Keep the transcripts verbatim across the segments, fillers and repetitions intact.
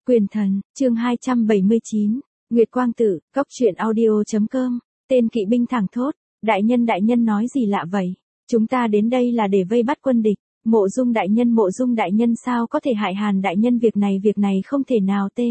Quyền thần, chương hai trăm bảy mươi chín, Nguyệt Quang Tử, cóc truyện audio.com, tên kỵ binh thẳng thốt, đại nhân đại nhân nói gì lạ vậy, chúng ta đến đây là để vây bắt quân địch, Mộ Dung đại nhân Mộ Dung đại nhân sao có thể hại Hàn đại nhân, việc này việc này không thể nào t.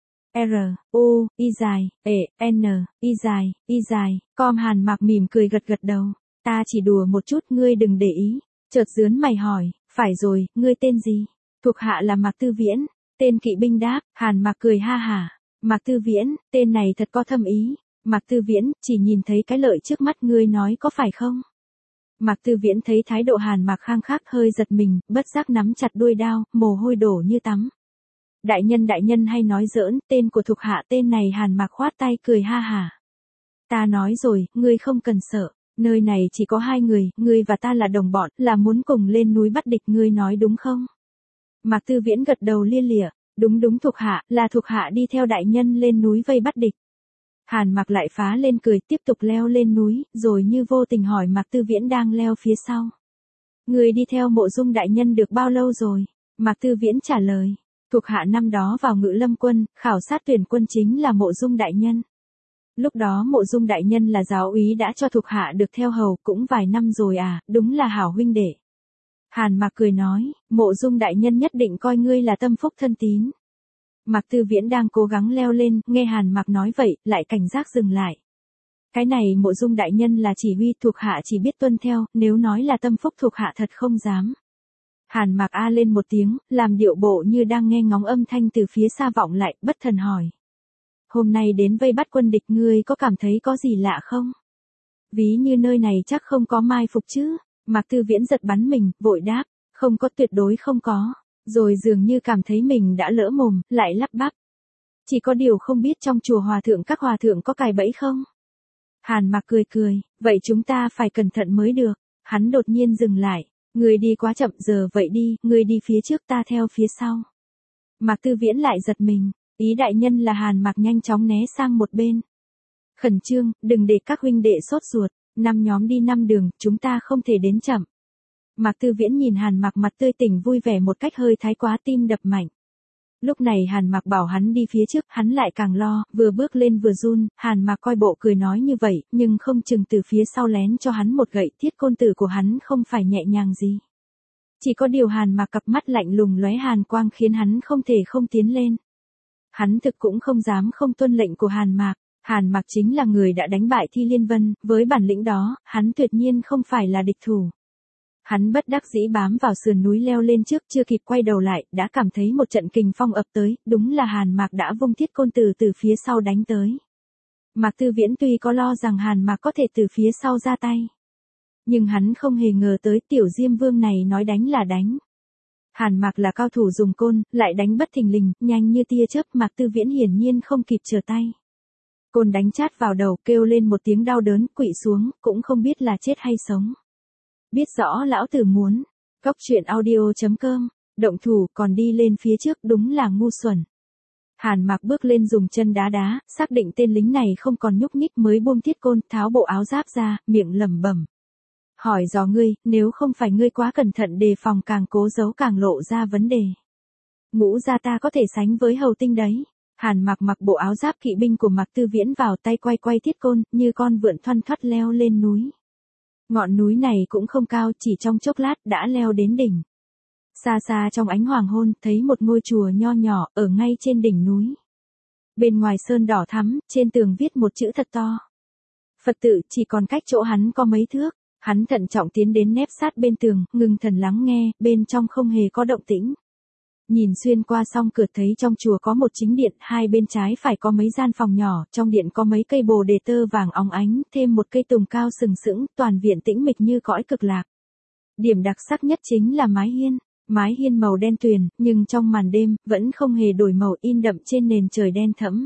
R, U, Y dài, E, N, Y dài, Y dài, com Hàn Mạc mỉm cười gật gật đầu, ta chỉ đùa một chút ngươi đừng để ý, chợt dướn mày hỏi, phải rồi, ngươi tên gì, thuộc hạ là Mạc Tư Viễn. Tên kỵ binh đáp, Hàn Mạc cười ha hả, Mạc Tư Viễn, tên này thật có thâm ý, Mạc Tư Viễn, chỉ nhìn thấy cái lợi trước mắt ngươi nói có phải không? Mạc Tư Viễn thấy thái độ Hàn Mạc khăng khắc hơi giật mình, bất giác nắm chặt đuôi đao, mồ hôi đổ như tắm. Đại nhân đại nhân hay nói giỡn, tên của thuộc hạ tên này Hàn Mạc khoát tay cười ha hả. Ta nói rồi, ngươi không cần sợ, nơi này chỉ có hai người, ngươi và ta là đồng bọn, là muốn cùng lên núi bắt địch, ngươi nói đúng không? Mạc Tư Viễn gật đầu lia lịa, đúng đúng thuộc hạ, là thuộc hạ đi theo đại nhân lên núi vây bắt địch. Hàn Mạc lại phá lên cười tiếp tục leo lên núi, rồi như vô tình hỏi Mạc Tư Viễn đang leo phía sau. Người đi theo Mộ Dung đại nhân được bao lâu rồi? Mạc Tư Viễn trả lời, thuộc hạ năm đó vào Ngự Lâm quân, khảo sát tuyển quân chính là Mộ Dung đại nhân. Lúc đó Mộ Dung đại nhân là giáo úy đã cho thuộc hạ được theo hầu cũng vài năm rồi à, đúng là hảo huynh đệ. Hàn Mạc cười nói, Mộ Dung đại nhân nhất định coi ngươi là tâm phúc thân tín. Mạc Tư Viễn đang cố gắng leo lên, nghe Hàn Mạc nói vậy, lại cảnh giác dừng lại. Cái này Mộ Dung đại nhân là chỉ huy, thuộc hạ chỉ biết tuân theo, nếu nói là tâm phúc thuộc hạ thật không dám. Hàn Mạc a lên một tiếng, làm điệu bộ như đang nghe ngóng âm thanh từ phía xa vọng lại, bất thần hỏi. Hôm nay đến vây bắt quân địch, ngươi có cảm thấy có gì lạ không? Ví như nơi này chắc không có mai phục chứ? Mạc Tư Viễn giật bắn mình, vội đáp, không có, tuyệt đối không có, rồi dường như cảm thấy mình đã lỡ mồm, lại lắp bắp. Chỉ có điều không biết trong chùa hòa thượng các hòa thượng có cài bẫy không? Hàn Mạc cười cười, vậy chúng ta phải cẩn thận mới được. Hắn đột nhiên dừng lại, người đi quá chậm, giờ vậy đi, người đi phía trước ta theo phía sau. Mạc Tư Viễn lại giật mình, ý đại nhân là Hàn Mạc nhanh chóng né sang một bên. Khẩn trương, đừng để các huynh đệ sốt ruột. Năm nhóm đi năm đường, chúng ta không thể đến chậm. Mạc Tư Viễn nhìn Hàn Mạc mặt tươi tỉnh vui vẻ một cách hơi thái quá, tim đập mạnh. Lúc này Hàn Mạc bảo hắn đi phía trước, hắn lại càng lo, vừa bước lên vừa run, Hàn Mạc coi bộ cười nói như vậy, nhưng không chừng từ phía sau lén cho hắn một gậy, thiết côn tử của hắn không phải nhẹ nhàng gì. Chỉ có điều Hàn Mạc cặp mắt lạnh lùng lóe hàn quang khiến hắn không thể không tiến lên. Hắn thực cũng không dám không tuân lệnh của Hàn Mạc. Hàn Mạc chính là người đã đánh bại Thi Liên Vân, với bản lĩnh đó, hắn tuyệt nhiên không phải là địch thủ. Hắn bất đắc dĩ bám vào sườn núi leo lên trước, chưa kịp quay đầu lại, đã cảm thấy một trận kình phong ập tới, đúng là Hàn Mạc đã vung thiết côn từ từ phía sau đánh tới. Mạc Tư Viễn tuy có lo rằng Hàn Mạc có thể từ phía sau ra tay, nhưng hắn không hề ngờ tới tiểu Diêm Vương này nói đánh là đánh. Hàn Mạc là cao thủ dùng côn, lại đánh bất thình lình, nhanh như tia chớp, Mạc Tư Viễn hiển nhiên không kịp trở tay. Côn đánh chát vào đầu, kêu lên một tiếng đau đớn, quỵ xuống, cũng không biết là chết hay sống. Biết rõ lão tử muốn. Cóc truyện audio.com, động thủ còn đi lên phía trước, đúng là ngu xuẩn. Hàn Mạc bước lên dùng chân đá đá, xác định tên lính này không còn nhúc nhích mới buông thiết côn, tháo bộ áo giáp ra, miệng lẩm bẩm. Hỏi dò ngươi, nếu không phải ngươi quá cẩn thận đề phòng càng cố giấu càng lộ ra vấn đề. Ngũ gia ta có thể sánh với hầu tinh đấy. Hàn Mạc mặc bộ áo giáp kỵ binh của Mạc Tư Viễn vào tay, quay quay thiết côn, như con vượn thoăn thoắt leo lên núi. Ngọn núi này cũng không cao, chỉ trong chốc lát đã leo đến đỉnh. Xa xa trong ánh hoàng hôn, thấy một ngôi chùa nho nhỏ, ở ngay trên đỉnh núi. Bên ngoài sơn đỏ thắm, trên tường viết một chữ thật to. Phật tự chỉ còn cách chỗ hắn có mấy thước, hắn thận trọng tiến đến nép sát bên tường, ngưng thần lắng nghe, bên trong không hề có động tĩnh. Nhìn xuyên qua song cửa thấy trong chùa có một chính điện, hai bên trái phải có mấy gian phòng nhỏ, trong điện có mấy cây bồ đề tơ vàng óng ánh, thêm một cây tùng cao sừng sững, toàn viện tĩnh mịch như cõi cực lạc. Điểm đặc sắc nhất chính là mái hiên, mái hiên màu đen tuyền, nhưng trong màn đêm, vẫn không hề đổi màu, in đậm trên nền trời đen thẫm.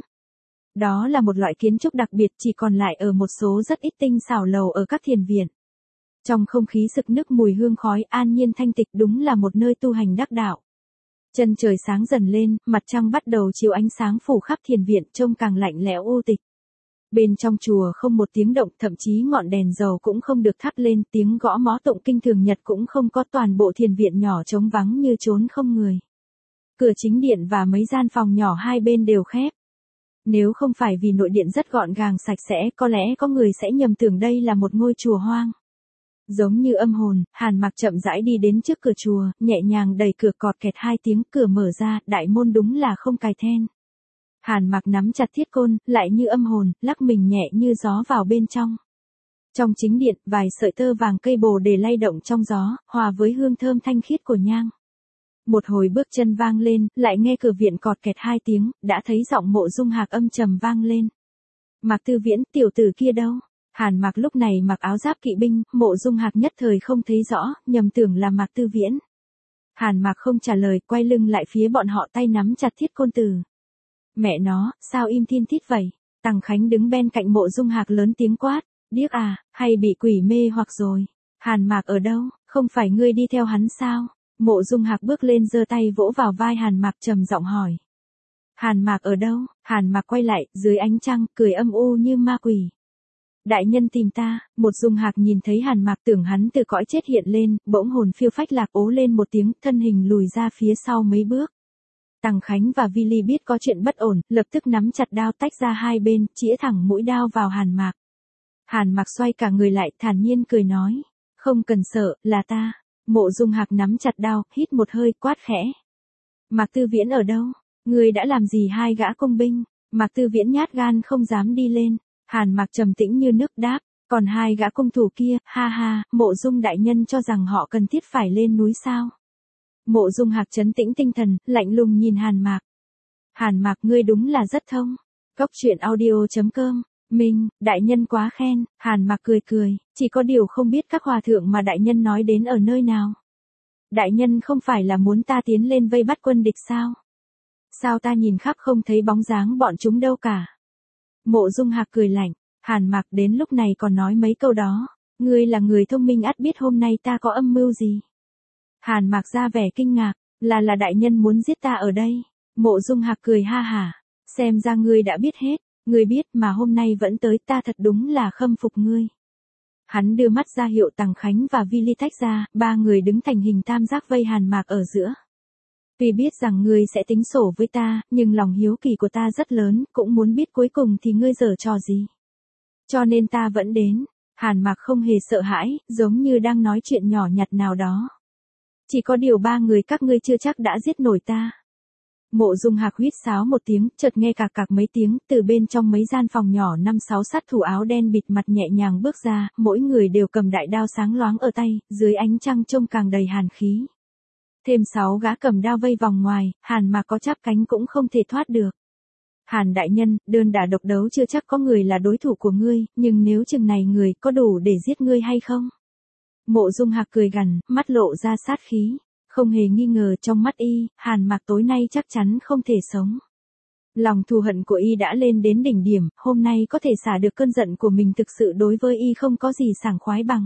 Đó là một loại kiến trúc đặc biệt, chỉ còn lại ở một số rất ít tinh xảo lầu ở các thiền viện. Trong không khí sực nức mùi hương khói, an nhiên thanh tịch, đúng là một nơi tu hành đắc đạo. Chân trời sáng dần lên, mặt trăng bắt đầu chiếu ánh sáng phủ khắp thiền viện, trông càng lạnh lẽo u tịch. Bên trong chùa không một tiếng động, thậm chí ngọn đèn dầu cũng không được thắp lên, tiếng gõ mõ tụng kinh thường nhật cũng không có, toàn bộ thiền viện nhỏ trống vắng như chốn không người. Cửa chính điện và mấy gian phòng nhỏ hai bên đều khép. Nếu không phải vì nội điện rất gọn gàng sạch sẽ, có lẽ có người sẽ nhầm tưởng đây là một ngôi chùa hoang. Giống như âm hồn, Hàn Mặc chậm rãi đi đến trước cửa chùa, nhẹ nhàng đẩy cửa, cọt kẹt hai tiếng, cửa mở ra, đại môn đúng là không cài then. Hàn Mặc nắm chặt thiết côn, lại như âm hồn, lắc mình nhẹ như gió vào bên trong. Trong chính điện, vài sợi tơ vàng cây bồ đề lay động trong gió, hòa với hương thơm thanh khiết của nhang. Một hồi bước chân vang lên, lại nghe cửa viện cọt kẹt hai tiếng, đã thấy giọng Mộ Dung Hạc âm trầm vang lên. Mạc Tư Viễn, tiểu tử kia đâu? Hàn Mặc lúc này mặc áo giáp kỵ binh, Mộ Dung Hạc nhất thời không thấy rõ, nhầm tưởng là Mạc Tư Viễn. Hàn Mặc không trả lời, quay lưng lại phía bọn họ, tay nắm chặt thiết côn từ. Mẹ nó, sao im thiên thít vậy? Tằng Khánh đứng bên cạnh Mộ Dung Hạc lớn tiếng quát, điếc à, hay bị quỷ mê hoặc rồi? Hàn Mặc ở đâu, không phải ngươi đi theo hắn sao? Mộ Dung Hạc bước lên giơ tay vỗ vào vai Hàn Mặc trầm giọng hỏi. Hàn Mặc ở đâu? Hàn Mặc quay lại, dưới ánh trăng, cười âm u như ma quỷ. Đại nhân tìm ta. Một Dung Hạc nhìn thấy Hàn Mặc tưởng hắn từ cõi chết hiện lên, bỗng hồn phiêu phách lạc ố lên một tiếng, thân hình lùi ra phía sau mấy bước. Tằng Khánh và Vi Ly biết có chuyện bất ổn, lập tức nắm chặt đao tách ra hai bên, chĩa thẳng mũi đao vào Hàn Mặc. Hàn Mặc xoay cả người lại, thản nhiên cười nói, không cần sợ, là ta. Mộ Dung Hạc nắm chặt đao, hít một hơi, quát khẽ. Mạc Tư Viễn ở đâu? Ngươi đã làm gì hai gã công binh? Mạc Tư Viễn nhát gan không dám đi lên. Hàn Mặc trầm tĩnh như nước đáp, còn hai gã công thủ kia, ha ha, Mộ Dung đại nhân cho rằng họ cần thiết phải lên núi sao? Mộ Dung Hạc trấn tĩnh tinh thần, lạnh lùng nhìn Hàn Mặc. Hàn Mặc, ngươi đúng là rất thông. Cốc truyện audio chấm com. Mình, đại nhân quá khen. Hàn Mặc cười cười, chỉ có điều không biết các hòa thượng mà đại nhân nói đến ở nơi nào. Đại nhân không phải là muốn ta tiến lên vây bắt quân địch sao? Sao ta nhìn khắp không thấy bóng dáng bọn chúng đâu cả? Mộ Dung Hạc cười lạnh, Hàn Mặc đến lúc này còn nói mấy câu đó. Ngươi là người thông minh ắt biết hôm nay ta có âm mưu gì. Hàn Mặc ra vẻ kinh ngạc, là là đại nhân muốn giết ta ở đây. Mộ Dung Hạc cười ha hả, xem ra ngươi đã biết hết. Ngươi biết mà hôm nay vẫn tới, ta thật đúng là khâm phục ngươi. Hắn đưa mắt ra hiệu Tằng Khánh và Vi Ly tách ra, ba người đứng thành hình tam giác vây Hàn Mặc ở giữa. Tuy biết rằng ngươi sẽ tính sổ với ta, nhưng lòng hiếu kỳ của ta rất lớn, cũng muốn biết cuối cùng thì ngươi giở trò gì. Cho nên ta vẫn đến. Hàn Mặc không hề sợ hãi, giống như đang nói chuyện nhỏ nhặt nào đó. Chỉ có điều ba người các ngươi chưa chắc đã giết nổi ta. Mộ Dung Hạc huýt sáo một tiếng, chợt nghe cạc cạc mấy tiếng, từ bên trong mấy gian phòng nhỏ năm sáu sát thủ áo đen bịt mặt nhẹ nhàng bước ra, mỗi người đều cầm đại đao sáng loáng ở tay, dưới ánh trăng trông càng đầy hàn khí. Thêm sáu gã cầm đao vây vòng ngoài, Hàn mà có chắp cánh cũng không thể thoát được. Hàn đại nhân, đơn đả độc đấu chưa chắc có người là đối thủ của ngươi, nhưng nếu chừng này người có đủ để giết ngươi hay không? Mộ Dung Hạc cười gằn, mắt lộ ra sát khí. Không hề nghi ngờ trong mắt y, Hàn Mặc tối nay chắc chắn không thể sống. Lòng thù hận của y đã lên đến đỉnh điểm, hôm nay có thể xả được cơn giận của mình thực sự đối với y không có gì sảng khoái bằng.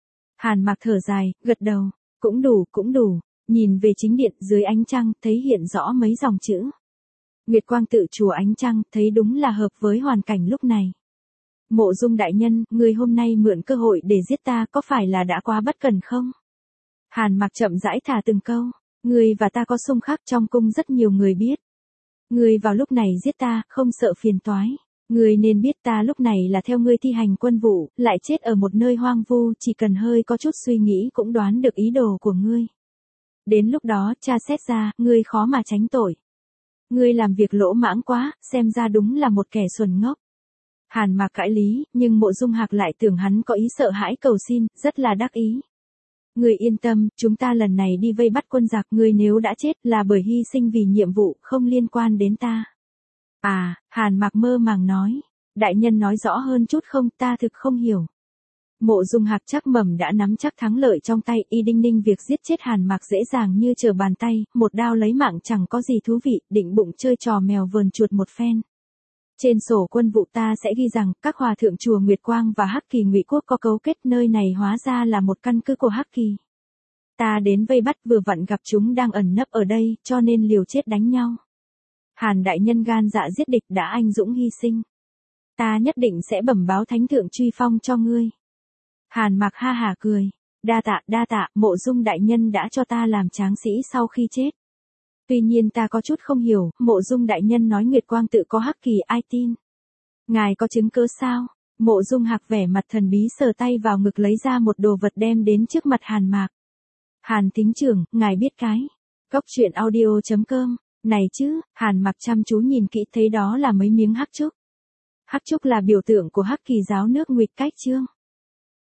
Hàn Mặc thở dài, gật đầu, cũng đủ, cũng đủ, nhìn về chính điện dưới ánh trăng, thấy hiện rõ mấy dòng chữ. Nguyệt Quang Tự chùa ánh trăng, thấy đúng là hợp với hoàn cảnh lúc này. Mộ Dung đại nhân, người hôm nay mượn cơ hội để giết ta có phải là đã quá bất cẩn không? Hàn Mặc chậm rãi thả từng câu, ngươi và ta có xung khắc trong cung rất nhiều người biết. Ngươi vào lúc này giết ta, không sợ phiền toái. Ngươi nên biết ta lúc này là theo ngươi thi hành quân vụ, lại chết ở một nơi hoang vu, chỉ cần hơi có chút suy nghĩ cũng đoán được ý đồ của ngươi. Đến lúc đó, tra xét ra, ngươi khó mà tránh tội. Ngươi làm việc lỗ mãng quá, xem ra đúng là một kẻ xuẩn ngốc. Hàn Mặc cãi lý, nhưng Mộ Dung Hạc lại tưởng hắn có ý sợ hãi cầu xin, rất là đắc ý. Ngươi yên tâm, chúng ta lần này đi vây bắt quân giặc, ngươi nếu đã chết là bởi hy sinh vì nhiệm vụ, không liên quan đến ta. À, Hàn Mặc mơ màng nói, đại nhân nói rõ hơn chút không, ta thực không hiểu. Mộ Dung Hạc chắc mẩm đã nắm chắc thắng lợi trong tay, y đinh ninh việc giết chết Hàn Mặc dễ dàng như trở bàn tay, một đao lấy mạng chẳng có gì thú vị, định bụng chơi trò mèo vờn chuột một phen. Trên sổ quân vụ ta sẽ ghi rằng, các hòa thượng chùa Nguyệt Quang và Hắc Kỳ Ngụy Quốc có cấu kết, nơi này hóa ra là một căn cứ của Hắc Kỳ. Ta đến vây bắt vừa vặn gặp chúng đang ẩn nấp ở đây, cho nên liều chết đánh nhau. Hàn đại nhân gan dạ giết địch đã anh dũng hy sinh. Ta nhất định sẽ bẩm báo thánh thượng truy phong cho ngươi. Hàn Mặc ha hả cười. Đa tạ, đa tạ, Mộ Dung đại nhân đã cho ta làm tráng sĩ sau khi chết. Tuy nhiên ta có chút không hiểu, Mộ Dung đại nhân nói Nguyệt Quang tự có hắc kỳ, ai tin? Ngài có chứng cứ sao? Mộ Dung Hạc vẻ mặt thần bí sờ tay vào ngực lấy ra một đồ vật đem đến trước mặt Hàn Mạc. Hàn thính trưởng, ngài biết cái. Cốc truyện audio chấm com, này chứ, Hàn Mạc chăm chú nhìn kỹ thấy đó là mấy miếng hắc trúc. Hắc trúc là biểu tượng của hắc kỳ giáo nước Nguyệt Cách Chương.